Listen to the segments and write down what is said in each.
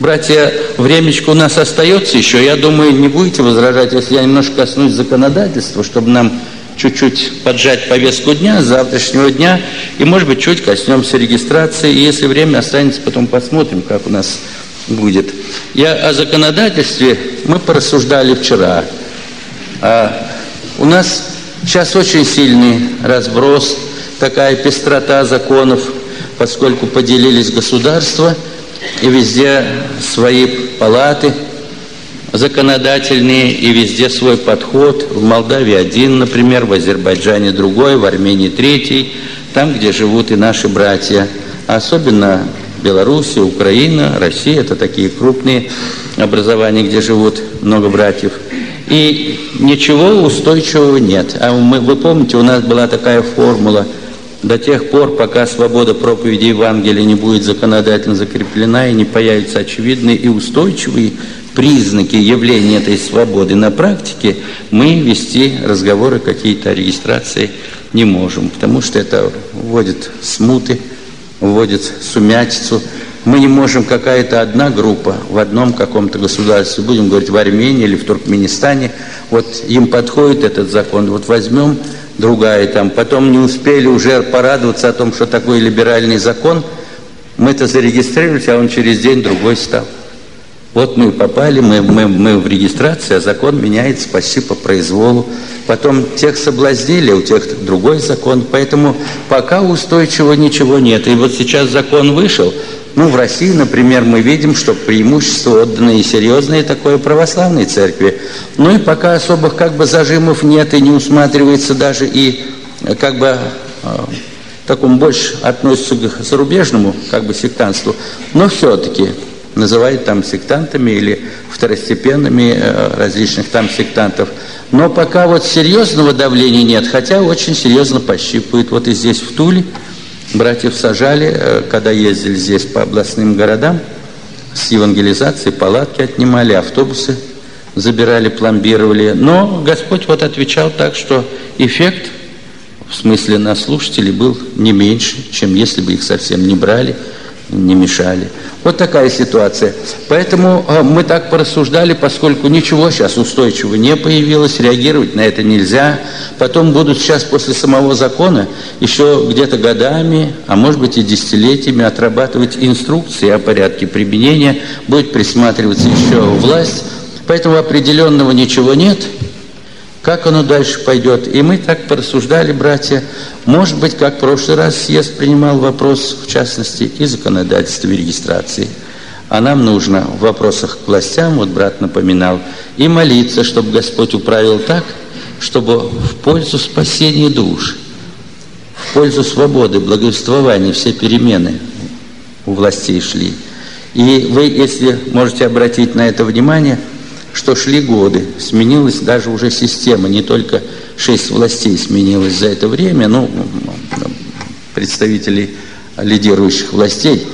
Братья, времечко у нас остается еще. Я думаю, не будете возражать, если я немножко коснусь законодательства, чтобы нам чуть-чуть поджать повестку дня, с завтрашнего дня, и, может быть, чуть коснемся регистрации. И если время останется, потом посмотрим, как у нас будет. О законодательстве мы порассуждали вчера. У нас сейчас очень сильный разброс, такая пестрота законов, поскольку поделились государства, и везде свои палаты законодательные, и везде свой подход. В Молдавии один, например, в Азербайджане другой, в Армении третий, там, где живут и наши братья. А особенно Белоруссия, Украина, Россия – это такие крупные образования, где живут много братьев. И ничего устойчивого нет. Вы помните, у нас была такая формула: до тех пор, пока свобода проповеди Евангелия не будет законодательно закреплена и не появятся очевидные и устойчивые признаки явления этой свободы на практике, мы вести разговоры какие-то о регистрации не можем, потому что это вводит смуты, вводит сумятицу. Мы не можем, какая-то одна группа в одном каком-то государстве, будем говорить в Армении или в Туркменистане, вот им подходит этот закон, вот возьмем другая там, потом не успели уже порадоваться о том, что такой либеральный закон, мы-то зарегистрировались, а он через день другой стал. Вот мы попали, мы в регистрации, а закон меняется почти по произволу. Потом тех соблазнили, у тех другой закон, поэтому пока устойчивого ничего нет. И вот сейчас закон вышел. В России, например, мы видим, что преимущество отдано и серьезное такое православной церкви. И пока особых зажимов нет, и не усматривается даже и такому больше относится к зарубежному сектантству. Но все-таки называют там сектантами или второстепенными различных там сектантов. Но пока вот серьезного давления нет, хотя очень серьезно пощипывают. Вот и здесь в Туле братьев сажали, когда ездили здесь по областным городам, с евангелизацией, палатки отнимали, автобусы забирали, пломбировали. Но Господь отвечал так, что эффект, в смысле на слушателей, был не меньше, чем если бы их совсем не брали, не мешали. Вот такая ситуация. Поэтому мы так порассуждали, поскольку ничего сейчас устойчивого не появилось, реагировать на это нельзя. Потом будут сейчас после самого закона еще где-то годами, а может быть и десятилетиями отрабатывать инструкции о порядке применения, будет присматриваться еще власть. Поэтому определенного ничего нет. Как оно дальше пойдет? И мы так порассуждали, братья. Может быть, как в прошлый раз съезд принимал вопрос, в частности, и законодательства, и регистрации. А нам нужно в вопросах к властям, брат напоминал, и молиться, чтобы Господь управил так, чтобы в пользу спасения душ, в пользу свободы, благовествования все перемены у властей шли. И вы, если можете обратить на это внимание, что шли годы, сменилась даже уже система, не только 6 властей сменилось за это время, представителей лидирующих властей,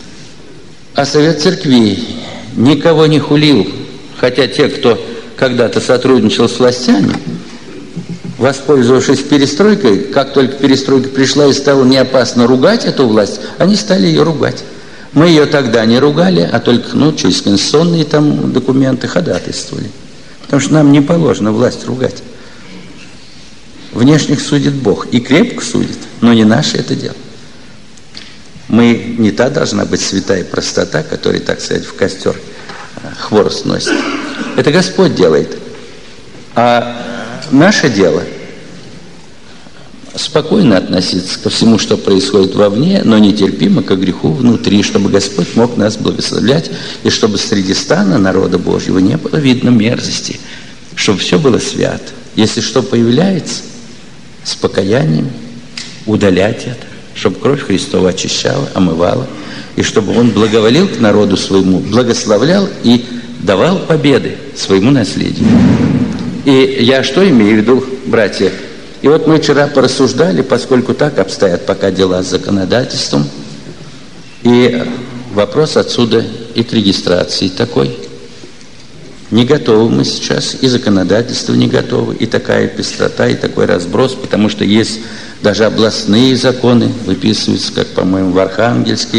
а Совет Церквей никого не хулил, хотя те, кто когда-то сотрудничал с властями, воспользовавшись перестройкой, как только перестройка пришла и стало неопасно ругать эту власть, они стали ее ругать. Мы ее тогда не ругали, а только через конституционные там документы ходатайствовали. Потому что нам не положено власть ругать. Внешних судит Бог. И крепко судит, но не наше это дело. Мы не та должна быть святая простота, которая, так сказать, в костер хворост носит. Это Господь делает. А наше дело спокойно относиться ко всему, что происходит вовне, но нетерпимо к греху внутри, чтобы Господь мог нас благословлять, и чтобы среди стана народа Божьего не было видно мерзости, чтобы все было свято. Если что появляется, с покаянием удалять это, чтобы кровь Христова очищала, омывала, и чтобы Он благоволил к народу своему, благословлял и давал победы своему наследию. И я что имею в виду, братья? И вот мы вчера порассуждали, поскольку так обстоят пока дела с законодательством, и вопрос отсюда и к регистрации такой. Не готовы мы сейчас, и законодательство не готово, и такая пестрота, и такой разброс, потому что есть даже областные законы, выписываются, как, по-моему, в Архангельске,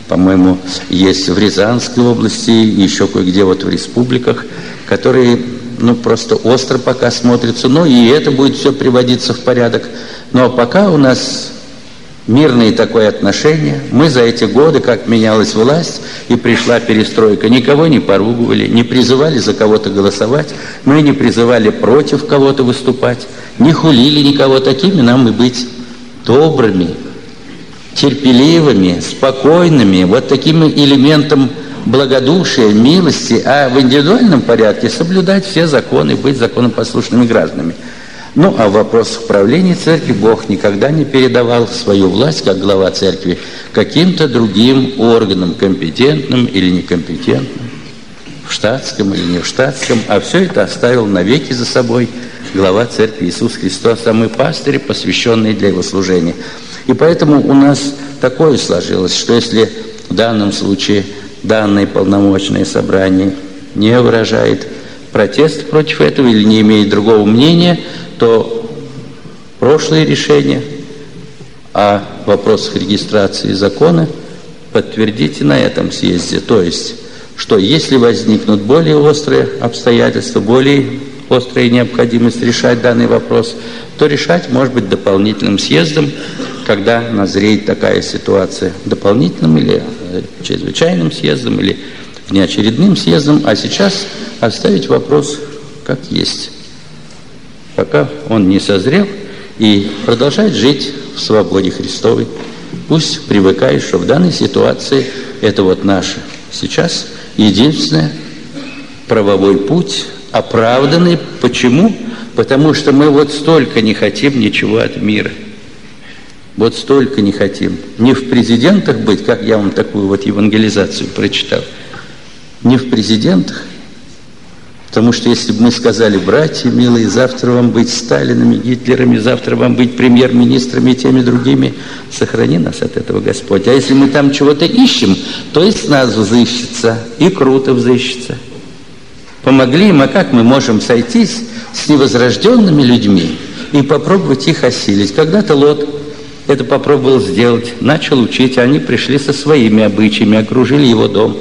по-моему, есть в Рязанской области, и еще кое-где вот в республиках, которые, просто остро пока смотрятся. И это будет все приводиться в порядок. Но пока у нас мирное такое отношение. Мы за эти годы, как менялась власть и пришла перестройка, никого не поругивали, не призывали за кого-то голосовать, мы не призывали против кого-то выступать, не хулили никого. Такими нам и быть: добрыми, терпеливыми, спокойными, вот таким элементом благодушия, милости, а в индивидуальном порядке соблюдать все законы, быть законопослушными гражданами. А в вопросах правления церкви Бог никогда не передавал свою власть, как глава церкви, каким-то другим органам, компетентным или некомпетентным, в штатском или не в штатском, а все это оставил навеки за собой глава церкви Иисус Христос, а мы пастыри, посвященные для его служения. И поэтому у нас такое сложилось, что если в данном случае данное полномочное собрание не выражает протест против этого или не имеет другого мнения, то прошлые решения о вопросах регистрации закона подтвердите на этом съезде. То есть, что если возникнут более острые обстоятельства, более острая необходимость решать данный вопрос, то решать может быть дополнительным съездом, когда назреет такая ситуация. Дополнительным или чрезвычайным съездом, или внеочередным съездом, а сейчас оставить вопрос как есть, пока он не созрел, и продолжать жить в свободе Христовой. Пусть привыкает, что в данной ситуации это вот наш сейчас единственный правовой путь, оправданный. Почему? Потому что мы вот столько не хотим ничего от мира. Вот столько не хотим. Не в президентах быть, как я вам такую вот евангелизацию прочитал, не в президентах. Потому что если бы мы сказали: братья милые, завтра вам быть Сталинами, Гитлерами, завтра вам быть премьер-министрами и теми другими, сохрани нас от этого Господь. А если мы там чего-то ищем, то и с нас взыщется, и круто взыщется. Помогли им, а как мы можем сойтись с невозрожденными людьми и попробовать их осилить? Когда-то Лот это попробовал сделать, начал учить, а они пришли со своими обычаями, окружили его дом,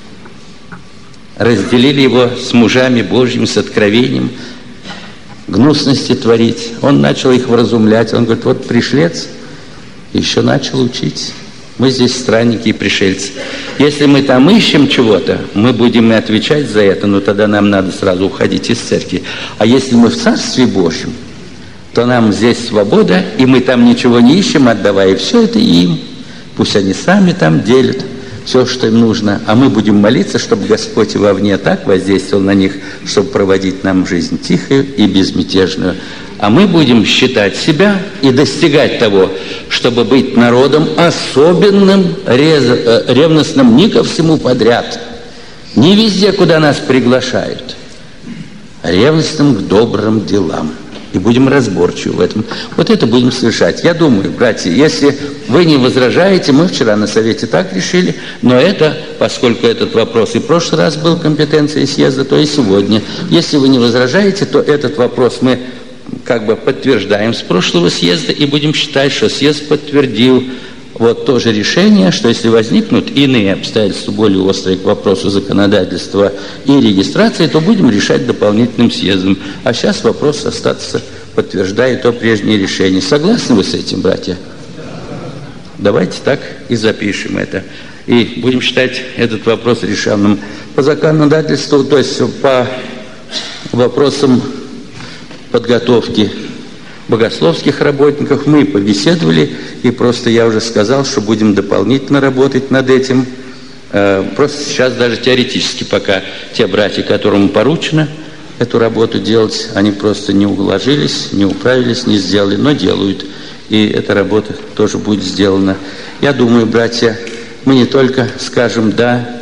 разделили его с мужами Божьими, с откровением, гнусности творить. Он начал их вразумлять. Он говорит: вот пришлец еще начал учить. Мы здесь странники и пришельцы. Если мы там ищем чего-то, мы будем и отвечать за это, но тогда нам надо сразу уходить из церкви. А если мы в Царстве Божьем, то нам здесь свобода, и мы там ничего не ищем, отдавая все это им. Пусть они сами там делят все, что им нужно, а мы будем молиться, чтобы Господь вовне так воздействовал на них, чтобы проводить нам жизнь тихую и безмятежную. А мы будем считать себя и достигать того, чтобы быть народом особенным, ревностным не ко всему подряд, не везде, куда нас приглашают, а ревностным к добрым делам. И будем разборчивы в этом. Вот это будем совершать. Я думаю, братья, если вы не возражаете, мы вчера на совете так решили, но это, поскольку этот вопрос и в прошлый раз был компетенцией съезда, то и сегодня. Если вы не возражаете, то этот вопрос мы как бы подтверждаем с прошлого съезда и будем считать, что съезд подтвердил вот то же решение, что если возникнут иные обстоятельства, более острые к вопросу законодательства и регистрации, то будем решать дополнительным съездом. А сейчас вопрос остаться подтверждает то прежнее решение. Согласны вы с этим, братья? Давайте так и запишем это. И будем считать этот вопрос решенным. По законодательству, то есть по вопросам подготовки богословских работников мы побеседовали, и просто я уже сказал, что будем дополнительно работать над этим. Просто сейчас даже теоретически пока те братья, которым поручено эту работу делать, они просто не уложились, не управились, не сделали, но делают. И эта работа тоже будет сделана. Я думаю, братья, мы не только скажем «да»,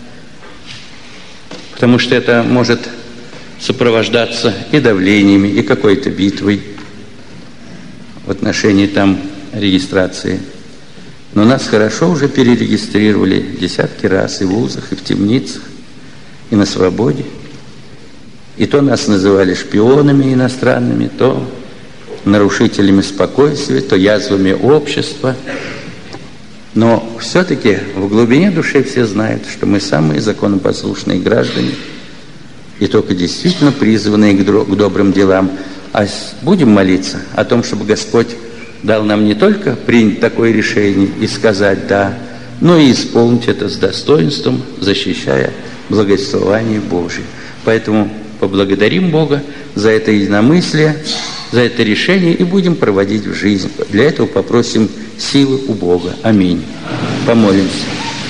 потому что это может сопровождаться и давлениями, и какой-то битвой в отношении там регистрации. Но нас хорошо уже перерегистрировали десятки раз и в вузах, и в темницах, и на свободе. И то нас называли шпионами иностранными, то нарушителями спокойствия, то язвами общества. Но все-таки в глубине души все знают, что мы самые законопослушные граждане и только действительно призванные к добрым делам. А будем молиться о том, чтобы Господь дал нам не только принять такое решение и сказать «да», но и исполнить это с достоинством, защищая благословение Божие. Поэтому поблагодарим Бога за это единомыслие, за это решение и будем проводить в жизнь. Для этого попросим силы у Бога. Аминь. Помолимся.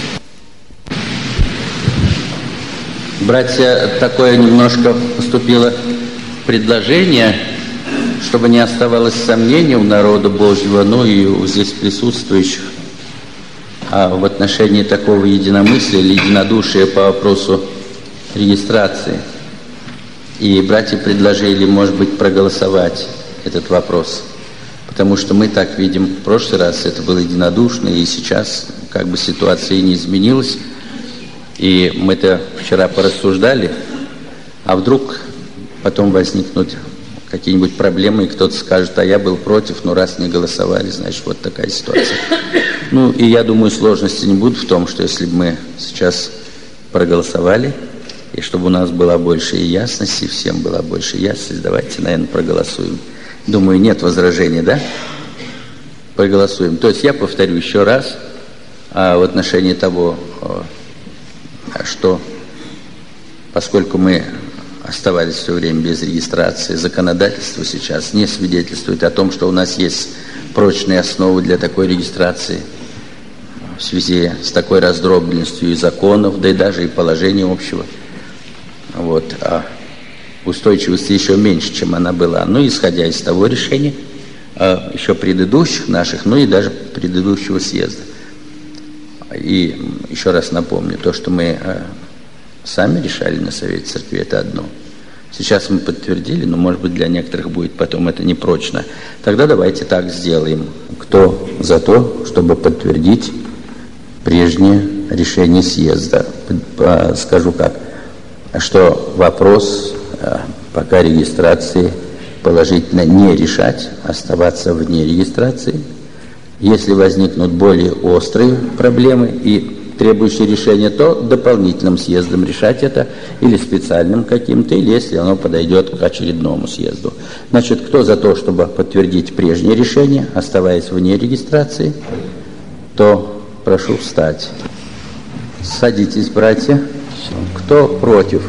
Братья, такое немножко поступило предложение, чтобы не оставалось сомнений у народа Божьего, но и у здесь присутствующих, в отношении такого единомыслия или единодушия по вопросу регистрации. И братья предложили, может быть, проголосовать этот вопрос, потому что мы так видим, в прошлый раз это было единодушно, и сейчас как бы ситуация не изменилась. И мы-то вчера порассуждали, а вдруг потом возникнут какие-нибудь проблемы, и кто-то скажет, а я был против, но раз не голосовали, значит, вот такая ситуация. Ну, и я думаю, сложности не будут в том, что если бы мы сейчас проголосовали, и чтобы у нас была больше ясности, всем была больше ясности, давайте, наверное, проголосуем. Думаю, нет возражений, да? Проголосуем. То есть я повторю еще раз в отношении того, что поскольку мы оставались все время без регистрации, законодательство сейчас не свидетельствует о том, что у нас есть прочные основы для такой регистрации в связи с такой раздробленностью и законов, да и даже и положения общего. Вот. А устойчивости еще меньше, чем она была. Ну, исходя из того решения, еще предыдущих наших, ну и даже предыдущего съезда. И еще раз напомню, то, что мы сами решали на Совете Церкви, это одно. Сейчас мы подтвердили, но, может быть, для некоторых будет потом это непрочно. Тогда давайте так сделаем. Кто за то, чтобы подтвердить прежнее решение съезда? Скажу как, что вопрос пока регистрации положительно не решать, оставаться вне регистрации. Если возникнут более острые проблемы и требующие решения, то дополнительным съездом решать это, или специальным каким-то, или если оно подойдет к очередному съезду. Значит, кто за то, чтобы подтвердить прежнее решение, оставаясь вне регистрации, то прошу встать. Садитесь, братья. Кто против?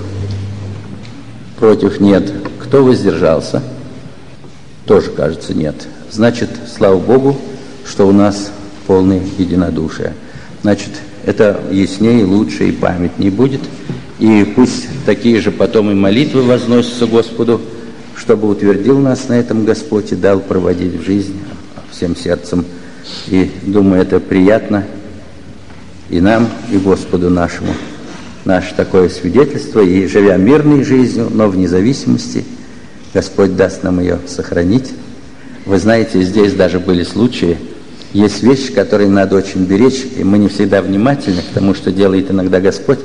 Против нет. Кто воздержался? Тоже, кажется, нет. Значит, слава Богу, что у нас полное единодушие. Значит, это яснее, лучше и памятнее будет. И пусть такие же потом и молитвы возносятся Господу, чтобы утвердил нас на этом Господь и дал проводить в жизнь всем сердцем. И думаю, это приятно и нам, и Господу нашему. Наше такое свидетельство, и живя мирной жизнью, но в независимости, Господь даст нам ее сохранить. Вы знаете, здесь даже были случаи, есть вещи, которые надо очень беречь, и мы не всегда внимательны к тому, что делает иногда Господь.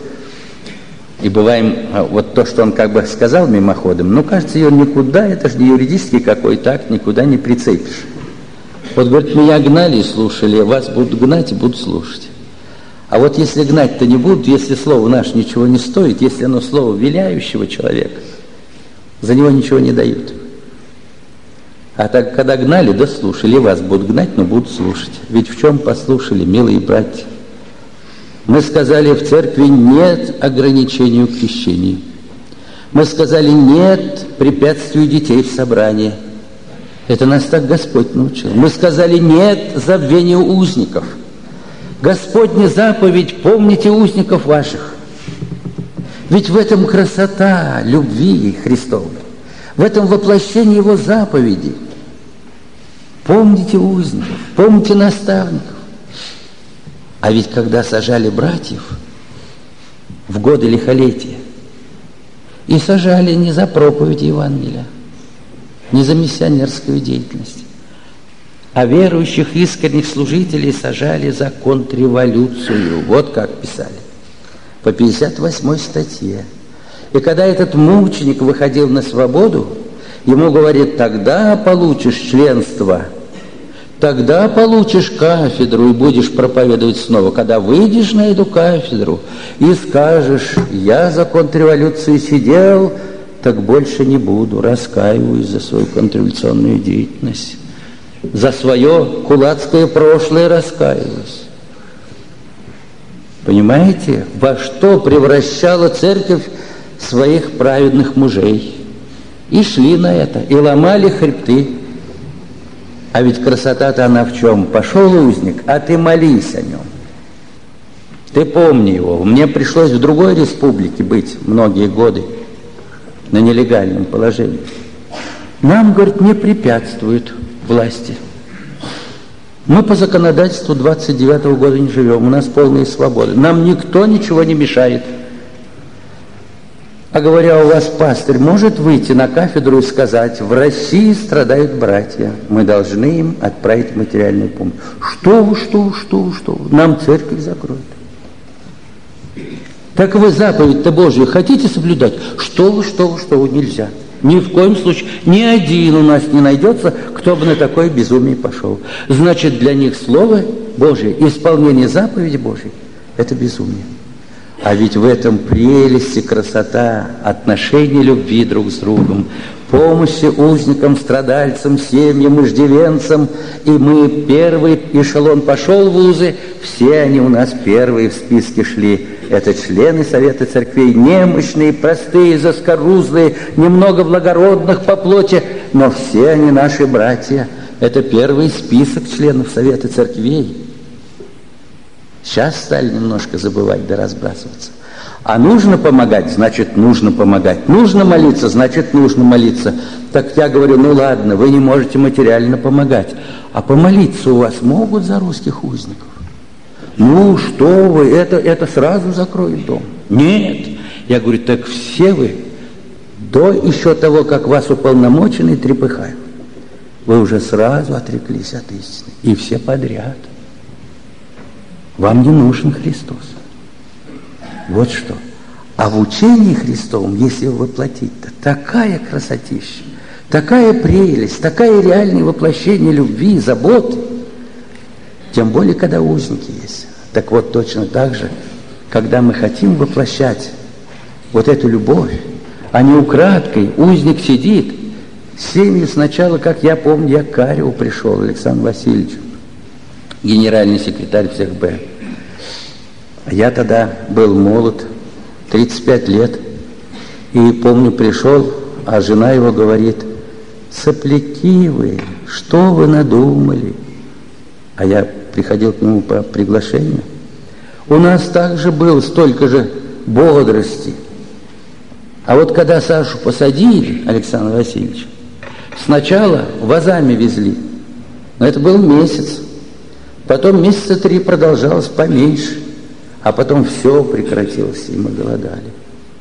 И бываем, вот то, что Он как бы сказал мимоходом, ну, кажется, ее никуда, это же не юридический какой-то акт, никуда не прицепишь. Вот, говорит, меня гнали и слушали, вас будут гнать и будут слушать. А вот если гнать-то не будут, если слово наше ничего не стоит, если оно слово виляющего человека, за него ничего не дают. А так, когда гнали, да слушали, вас будут гнать, но будут слушать. Ведь в чем послушали, милые братья? Мы сказали в церкви нет ограничению к крещению. Мы сказали нет препятствию детей в собрании. Это нас так Господь научил. Мы сказали нет забвению узников. Господня заповедь, помните узников ваших. Ведь в этом красота любви Христовой, в этом воплощении Его заповеди. Помните узников, помните наставников. А ведь когда сажали братьев в годы лихолетия, и сажали не за проповедь Евангелия, не за миссионерскую деятельность, а верующих искренних служителей сажали за контрреволюцию. Вот как писали. По 58 статье. И когда этот мученик выходил на свободу, ему говорит, тогда получишь членство Тогда получишь кафедру и будешь проповедовать снова. Когда выйдешь на эту кафедру и скажешь: я за контрреволюцию сидел, так больше не буду, раскаиваюсь за свою контрреволюционную деятельность, за свое кулацкое прошлое раскаиваюсь. Понимаете, во что превращала церковь своих праведных мужей? И шли на это, и ломали хребты. А ведь красота-то она в чем? Пошел узник, а ты молись о нем. Ты помни его. Мне пришлось в другой республике быть многие годы на нелегальном положении. Нам, говорит, не препятствуют власти. Мы по законодательству 29-го года не живем, у нас полная свобода. Нам никто ничего не мешает. А говоря, у вас пастырь может выйти на кафедру и сказать: в России страдают братья, мы должны им отправить материальную помощь. Что вы, нам церковь закроют. Так вы заповедь-то Божью хотите соблюдать? Что вы, нельзя. Ни в коем случае, ни один у нас не найдется, кто бы на такое безумие пошел. Значит, для них Слово Божие, исполнение заповеди Божьей – это безумие. А ведь в этом прелесть и красота отношений любви друг с другом, помощи узникам, страдальцам, семьям, иждивенцам. И мы первый эшелон пошел в вузы, все они у нас первые в списке шли. Это члены Совета Церквей, немощные, простые, заскорузлые, немного благородных по плоти, но все они наши братья. Это первый список членов Совета Церквей. Сейчас стали немножко забывать да разбрасываться. А нужно помогать, значит, нужно помогать. Нужно молиться, значит, нужно молиться. Так я говорю, ну ладно, вы не можете материально помогать. А помолиться у вас могут за русских узников? Ну, что вы, это сразу закроет дом. Нет. Я говорю, так все вы, до еще того, как вас уполномоченный трепыхают, вы уже сразу отреклись от истины. И все подряд. Вам не нужен Христос. Вот что. А в учении Христовом, если его воплотить-то, такая красотища, такая прелесть, такое реальное воплощение любви, заботы. Тем более, когда узники есть. Так вот, точно так же, когда мы хотим воплощать вот эту любовь, а не украдкой, узник сидит, семью сначала, как я помню, я к Кареву пришел, Александру Васильевичу, генеральный секретарь ЦКБ. Я тогда был молод, 35 лет, и помню, пришел, а жена его говорит: сопляки вы, что вы надумали? А я приходил к нему по приглашению. У нас также было столько же бодрости. А вот когда Сашу посадили, Александр Васильевич, сначала вазами везли, но это был месяц. Потом месяца 3 продолжалось поменьше, а потом все прекратилось, и мы голодали.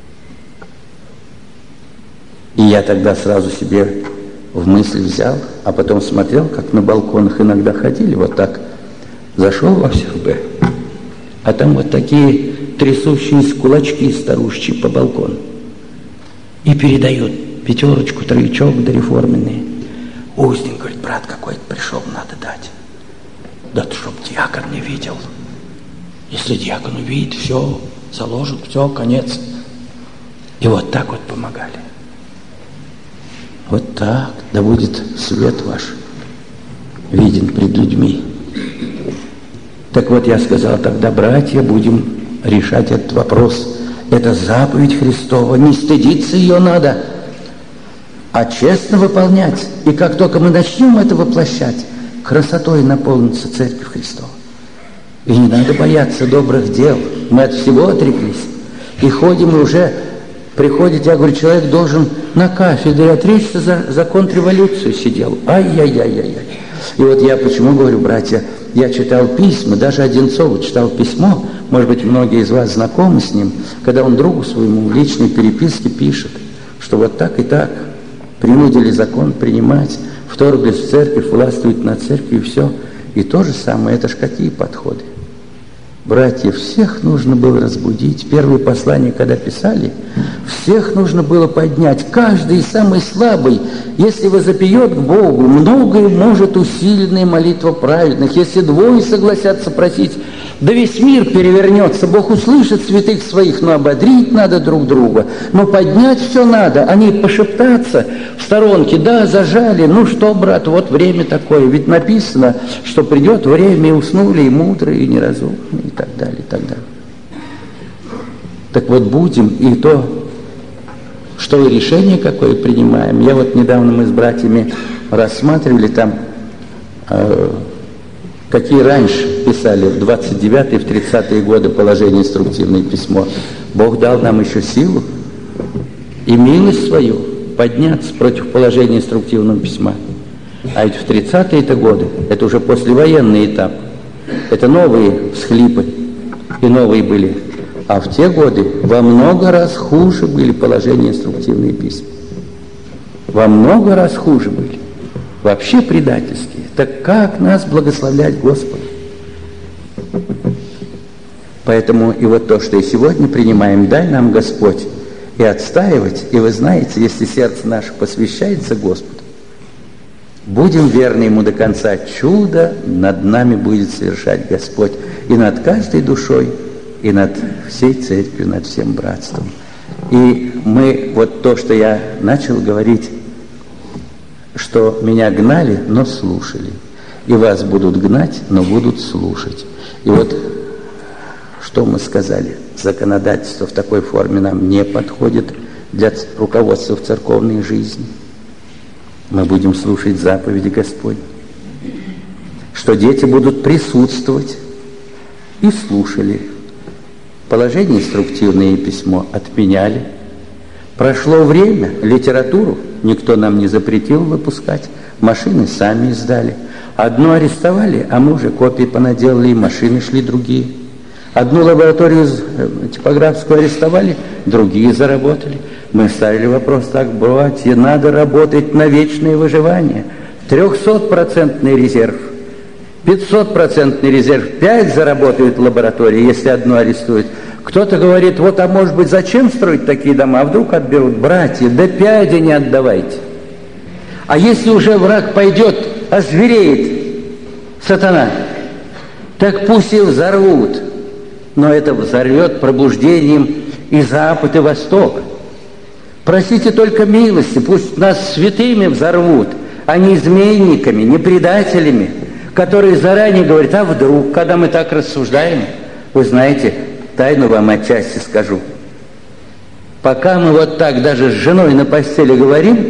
И я тогда сразу себе в мысль взял, а потом смотрел, как на балконах иногда ходили, вот так, зашел во ВСРБ, а там вот такие трясущиеся кулачки старушечьи по балкону. И передают 5, 3 дореформенные. Узник говорит: брат какой-то пришел, надо дать. Да чтоб диакон не видел. Если диакон увидит, все, заложит, все, конец. И вот так вот помогали. Вот так, да будет свет ваш виден пред людьми. Так вот, я сказал тогда: братья, будем решать этот вопрос. Это заповедь Христова, не стыдиться ее надо, а честно выполнять. И как только мы начнем это воплощать, красотой наполнится Церковь Христова. И не надо бояться добрых дел. Мы от всего отреклись. И ходим, и уже приходит, я говорю, человек должен на кафедре отречься, за контрреволюцию сидел. Ай-яй-яй-яй-яй. И вот я почему говорю, братья, я читал письма, даже Одинцову читал письмо, может быть, многие из вас знакомы с ним, когда он другу своему в личной переписке пишет, что вот так и так принудили закон принимать, вторглись в церковь, властвуют над церковью, и все. И то же самое, это ж какие подходы. Братья, всех нужно было разбудить. Первые послания, когда писали, всех нужно было поднять. Каждый самый слабый, если возопьет к Богу, многое может усиленная молитва праведных. Если двое согласятся просить, да весь мир перевернется. Бог услышит святых своих, но ободрить надо друг друга. Но поднять все надо, а не пошептаться в сторонке. Да, зажали, ну что, брат, вот время такое. Ведь написано, что придет время, и уснули, и мудрые, и неразумные, и так далее, и так далее. Так вот, будем, и то, что решение какое принимаем. Я вот недавно мы с братьями рассматривали там, какие раньше писали в 29-е, в 30-е годы положение инструктивное письмо. Бог дал нам еще силу и милость свою подняться против положения инструктивного письма. А ведь в 30-е годы, это уже послевоенный этап, это новые всхлипы и новые были. А в те годы во много раз хуже были положения инструктивные письма. Во много раз хуже были. Вообще предательские. Так как нас благословлять Господу? Поэтому и вот то, что и сегодня принимаем, дай нам Господь и отстаивать. И вы знаете, если сердце наше посвящается Господу, будем верны Ему до конца, чудо над нами будет совершать Господь. И над каждой душой, и над всей церковью, над всем братством. И мы, вот то, что я начал говорить, что меня гнали, но слушали. И вас будут гнать, но будут слушать. И вот, что мы сказали? Законодательство в такой форме нам не подходит для руководства в церковной жизни. Мы будем слушать заповеди Господни. Что дети будут присутствовать. И слушали. Положение инструктивное письмо отменяли. Прошло время, литературу никто нам не запретил выпускать, машины сами издали. Одну арестовали, а мы уже копии понаделали, и машины шли другие. Одну лабораторию типографскую арестовали, другие заработали. Мы ставили вопрос так: братья, надо работать на вечное выживание. 300% резерв, 500% резерв, 5 заработают лаборатории, если одну арестуют. Кто-то говорит, вот, а может быть, зачем строить такие дома, а вдруг отберут? Братья, да пяди не отдавайте. А если уже враг пойдет, озвереет сатана, так пусть и взорвут. Но это взорвет пробуждением и Запад, и Восток. Просите только милости, пусть нас святыми взорвут, а не изменниками, не предателями, которые заранее говорят, а вдруг, когда мы так рассуждаем, вы знаете, тайну вам отчасти скажу. Пока мы вот так даже с женой на постели говорим,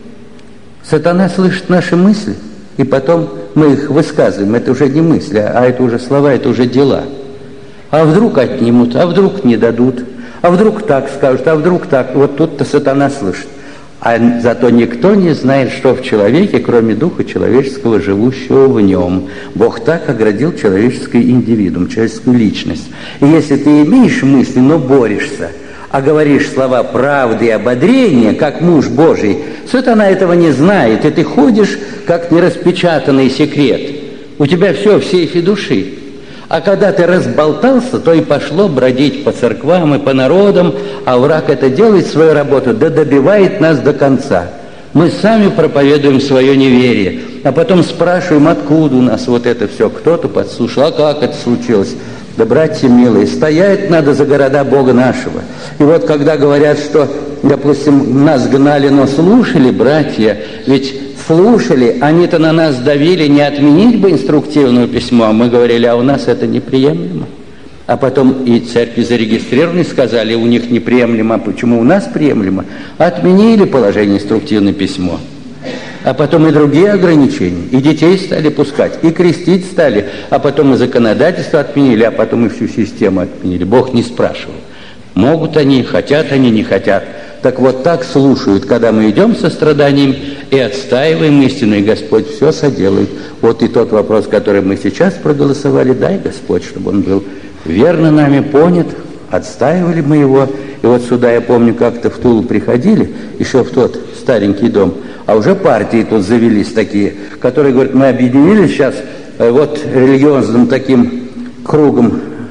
сатана слышит наши мысли, и потом мы их высказываем. Это уже не мысли, а это уже слова, это уже дела. А вдруг отнимут, а вдруг не дадут, а вдруг так скажут, а вдруг так. Вот тут-то сатана слышит. А зато никто не знает, что в человеке, кроме духа человеческого, живущего в нем. Бог так оградил человеческий индивидуум, человеческую личность. И если ты имеешь мысли, но борешься, а говоришь слова правды и ободрения, как муж Божий, сатана этого не знает, и ты ходишь, как нераспечатанный секрет. У тебя все в сейфе души. А когда ты разболтался, то и пошло бродить по церквам и по народам, а враг это делает свою работу, да добивает нас до конца. Мы сами проповедуем свое неверие, а потом спрашиваем, откуда у нас вот это все. Кто-то подслушал, а как это случилось? Да, братья милые, стоять надо за города Бога нашего. И вот когда говорят, что, допустим, нас гнали, но слушали, братья, ведь слушали, они-то на нас давили, не отменить бы инструктивное письмо, а мы говорили, а у нас это неприемлемо. А потом и церкви зарегистрированы, сказали, у них неприемлемо, а почему у нас приемлемо? Отменили положение инструктивное письмо. А потом и другие ограничения, и детей стали пускать, и крестить стали, а потом и законодательство отменили, а потом и всю систему отменили. Бог не спрашивал, могут они, хотят они, не хотят. Так вот так слушают, когда мы идем со страданием и отстаиваем истину, и Господь все соделает. Вот и тот вопрос, который мы сейчас проголосовали, дай Господь, чтобы он был верно нами понят, отстаивали мы его. И вот сюда, я помню, как-то в Тулу приходили, еще в тот старенький дом, а уже партии тут завелись такие, которые говорят, мы объединились сейчас вот религиозным таким кругом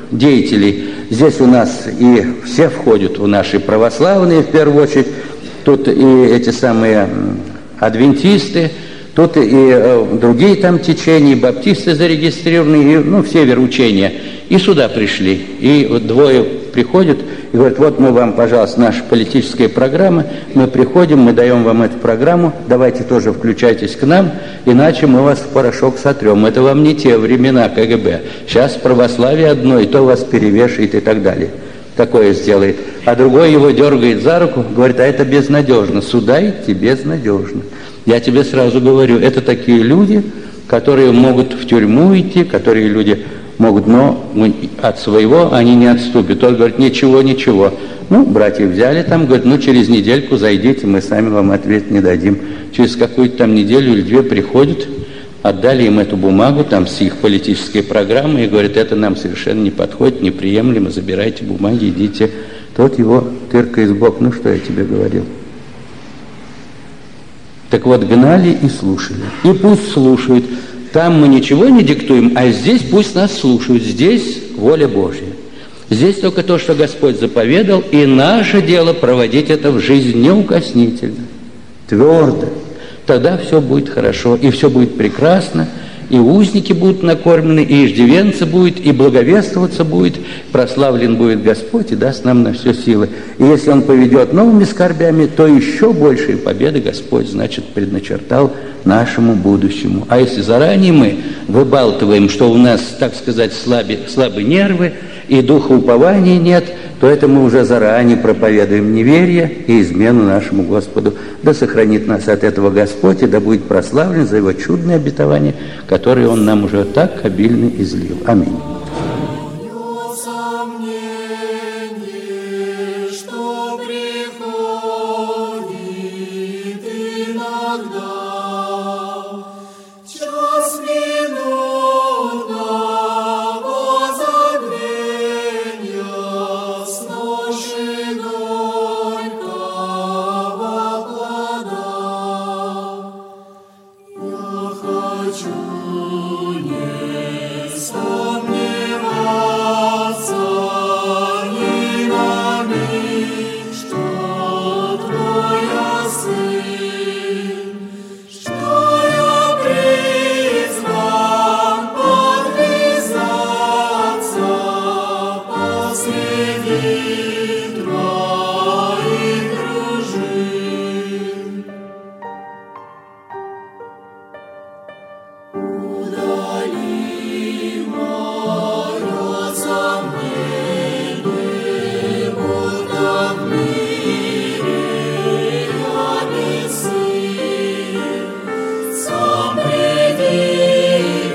деятелей. Здесь у нас и все входят в наши православные, в первую очередь. Тут и эти самые адвентисты, тут и другие там течения, и баптисты зарегистрированные, и, все вероучения. И сюда пришли. И вот двое приходят и говорят: вот мы вам, пожалуйста, наша политическая программа, мы приходим, мы даем вам эту программу, давайте тоже включайтесь к нам, иначе мы вас в порошок сотрем. Это вам не те времена КГБ. Сейчас православие одно, и то вас перевешает и так далее. Такое сделает. А другой его дергает за руку, говорит: а это безнадежно. Сюда идти безнадежно. Я тебе сразу говорю, это такие люди, которые могут в тюрьму идти, которые люди могут, но от своего они не отступят. Тот говорит: ничего. Братья взяли там, говорят: через недельку зайдите, мы сами вам ответ не дадим. Через какую-то там неделю или две приходят, отдали им эту бумагу там с их политической программой и говорят: это нам совершенно не подходит, неприемлемо, забирайте бумаги, идите. Тот его тыркает в бок: что я тебе говорил. Так вот, гнали и слушали. И пусть слушают. Там мы ничего не диктуем, а здесь пусть нас слушают. Здесь воля Божья. Здесь только то, что Господь заповедал, и наше дело проводить это в жизнь неукоснительно, твердо. Тогда все будет хорошо, и все будет прекрасно, и узники будут накормлены, и иждивенцы будет, и благовествоваться будет, прославлен будет Господь, и даст нам на все силы. И если Он поведет новыми скорбями, то еще большие победы Господь, значит, предначертал нашему будущему. А если заранее мы выбалтываем, что у нас, так сказать, слабые нервы, и духа упования нет, то это мы уже заранее проповедуем неверие и измену нашему Господу. Да сохранит нас от этого Господь, и да будет прославлен за Его чудное обетование, которое Он нам уже так обильно излил. Аминь.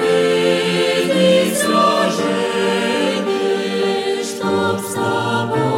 Stop.